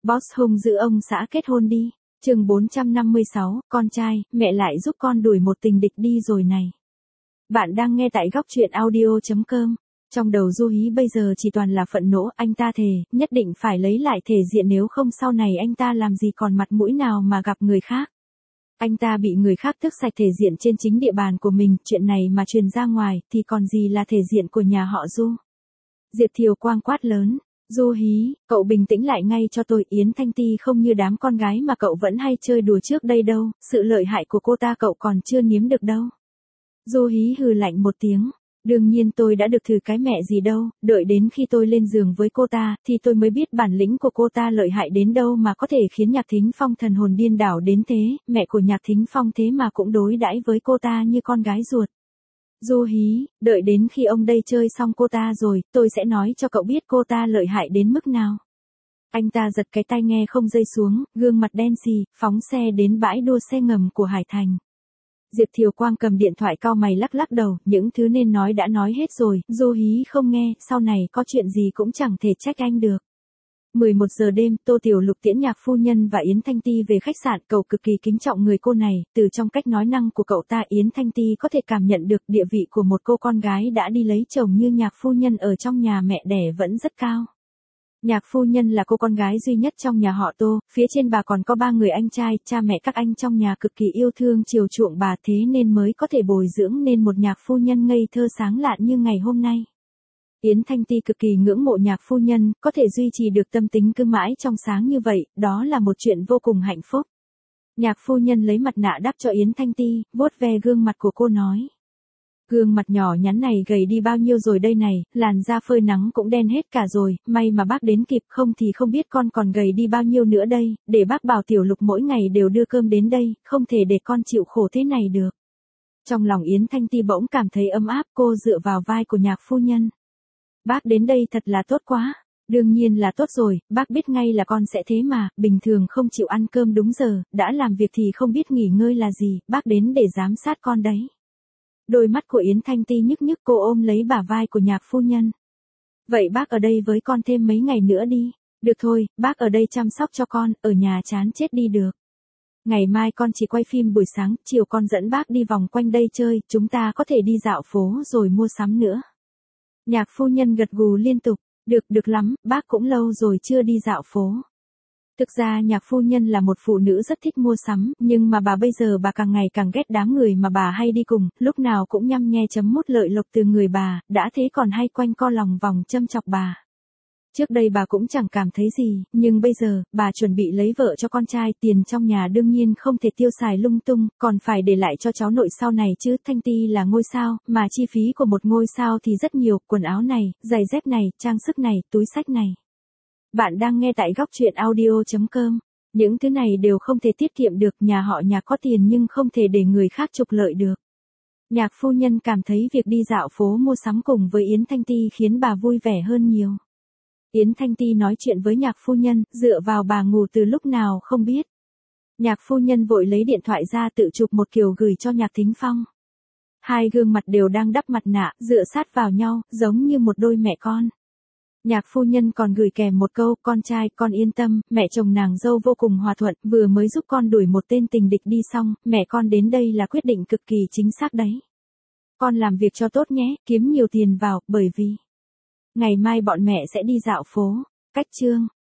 Boss hung dữ ông xã kết hôn đi. Chương 456, con trai, mẹ lại giúp con đuổi một tình địch đi rồi này. Bạn đang nghe tại góc truyện audio.com. Trong đầu Du Hí bây giờ chỉ toàn là phẫn nộ, anh ta thề, nhất định phải lấy lại thể diện nếu không sau này anh ta làm gì còn mặt mũi nào mà gặp người khác. Anh ta bị người khác tước sạch thể diện trên chính địa bàn của mình, chuyện này mà truyền ra ngoài thì còn gì là thể diện của nhà họ Du. Diệp Thiều Quang quát lớn. Du Hí, cậu bình tĩnh lại ngay cho tôi, Yến Thanh Ti không như đám con gái mà cậu vẫn hay chơi đùa trước đây đâu, sự lợi hại của cô ta cậu còn chưa nếm được đâu. Du Hí hừ lạnh một tiếng, đương nhiên tôi đã được thử cái mẹ gì đâu, đợi đến khi tôi lên giường với cô ta, thì tôi mới biết bản lĩnh của cô ta lợi hại đến đâu mà có thể khiến Nhạc Thính Phong thần hồn điên đảo đến thế, mẹ của Nhạc Thính Phong thế mà cũng đối đãi với cô ta như con gái ruột. Du Hí, đợi đến khi ông đây chơi xong cô ta rồi, tôi sẽ nói cho cậu biết cô ta lợi hại đến mức nào. Anh ta giật cái tai nghe không rơi xuống, gương mặt đen xì, phóng xe đến bãi đua xe ngầm của Hải Thành. Diệp Thiều Quang cầm điện thoại cau mày lắc lắc đầu, những thứ nên nói đã nói hết rồi, Du Hí không nghe, sau này có chuyện gì cũng chẳng thể trách anh được. 11 giờ đêm, Tô Tiểu Lục tiễn Nhạc phu nhân và Yến Thanh Ti về khách sạn, cậu cực kỳ kính trọng người cô này, từ trong cách nói năng của cậu ta Yến Thanh Ti có thể cảm nhận được địa vị của một cô con gái đã đi lấy chồng như Nhạc phu nhân ở trong nhà mẹ đẻ vẫn rất cao. Nhạc phu nhân là cô con gái duy nhất trong nhà họ Tô, phía trên bà còn có 3 người anh trai, cha mẹ các anh trong nhà cực kỳ yêu thương chiều chuộng bà thế nên mới có thể bồi dưỡng nên một nhạc phu nhân ngây thơ sáng lạn như ngày hôm nay. Yến Thanh Ti cực kỳ ngưỡng mộ nhạc phu nhân, có thể duy trì được tâm tính cứ mãi trong sáng như vậy, đó là một chuyện vô cùng hạnh phúc. Nhạc phu nhân lấy mặt nạ đắp cho Yến Thanh Ti, vuốt ve gương mặt của cô nói. Gương mặt nhỏ nhắn này gầy đi bao nhiêu rồi đây này, làn da phơi nắng cũng đen hết cả rồi, may mà bác đến kịp không thì không biết con còn gầy đi bao nhiêu nữa đây, để bác bảo Tiểu Lục mỗi ngày đều đưa cơm đến đây, không thể để con chịu khổ thế này được. Trong lòng Yến Thanh Ti bỗng cảm thấy ấm áp, cô dựa vào vai của nhạc phu nhân. Bác đến đây thật là tốt quá. Đương nhiên là tốt rồi, bác biết ngay là con sẽ thế mà, bình thường không chịu ăn cơm đúng giờ, đã làm việc thì không biết nghỉ ngơi là gì, bác đến để giám sát con đấy. Đôi mắt của Yến Thanh Ti nhức nhức, cô ôm lấy bả vai của nhạc phu nhân. Vậy bác ở đây với con thêm mấy ngày nữa đi. Được thôi, bác ở đây chăm sóc cho con, ở nhà chán chết đi được. Ngày mai con chỉ quay phim buổi sáng, chiều con dẫn bác đi vòng quanh đây chơi, chúng ta có thể đi dạo phố rồi mua sắm nữa. Nhạc phu nhân gật gù liên tục, được lắm, bác cũng lâu rồi chưa đi dạo phố. Thực ra nhạc phu nhân là một phụ nữ rất thích mua sắm, nhưng mà bà bây giờ bà càng ngày càng ghét đám người mà bà hay đi cùng, lúc nào cũng nhăm nhe chấm mút lợi lộc từ người bà, đã thế còn hay quanh co lòng vòng châm chọc bà. Trước đây bà cũng chẳng cảm thấy gì, nhưng bây giờ, bà chuẩn bị lấy vợ cho con trai, tiền trong nhà đương nhiên không thể tiêu xài lung tung, còn phải để lại cho cháu nội sau này chứ. Thanh Ti là ngôi sao, mà chi phí của một ngôi sao thì rất nhiều, quần áo này, giày dép này, trang sức này, túi xách này. Bạn đang nghe tại góc truyện audio.com. Những thứ này đều không thể tiết kiệm được, nhà họ Nhạc có tiền nhưng không thể để người khác trục lợi được. Nhạc phu nhân cảm thấy việc đi dạo phố mua sắm cùng với Yến Thanh Ti khiến bà vui vẻ hơn nhiều. Yến Thanh Ti nói chuyện với nhạc phu nhân, dựa vào bà ngủ từ lúc nào không biết. Nhạc phu nhân vội lấy điện thoại ra tự chụp một kiểu gửi cho Nhạc Thính Phong. Hai gương mặt đều đang đắp mặt nạ, dựa sát vào nhau, giống như một đôi mẹ con. Nhạc phu nhân còn gửi kèm một câu, con trai, con yên tâm, mẹ chồng nàng dâu vô cùng hòa thuận, vừa mới giúp con đuổi một tên tình địch đi xong, mẹ con đến đây là quyết định cực kỳ chính xác đấy. Con làm việc cho tốt nhé, kiếm nhiều tiền vào, bởi vì ngày mai bọn mẹ sẽ đi dạo phố. Cách chương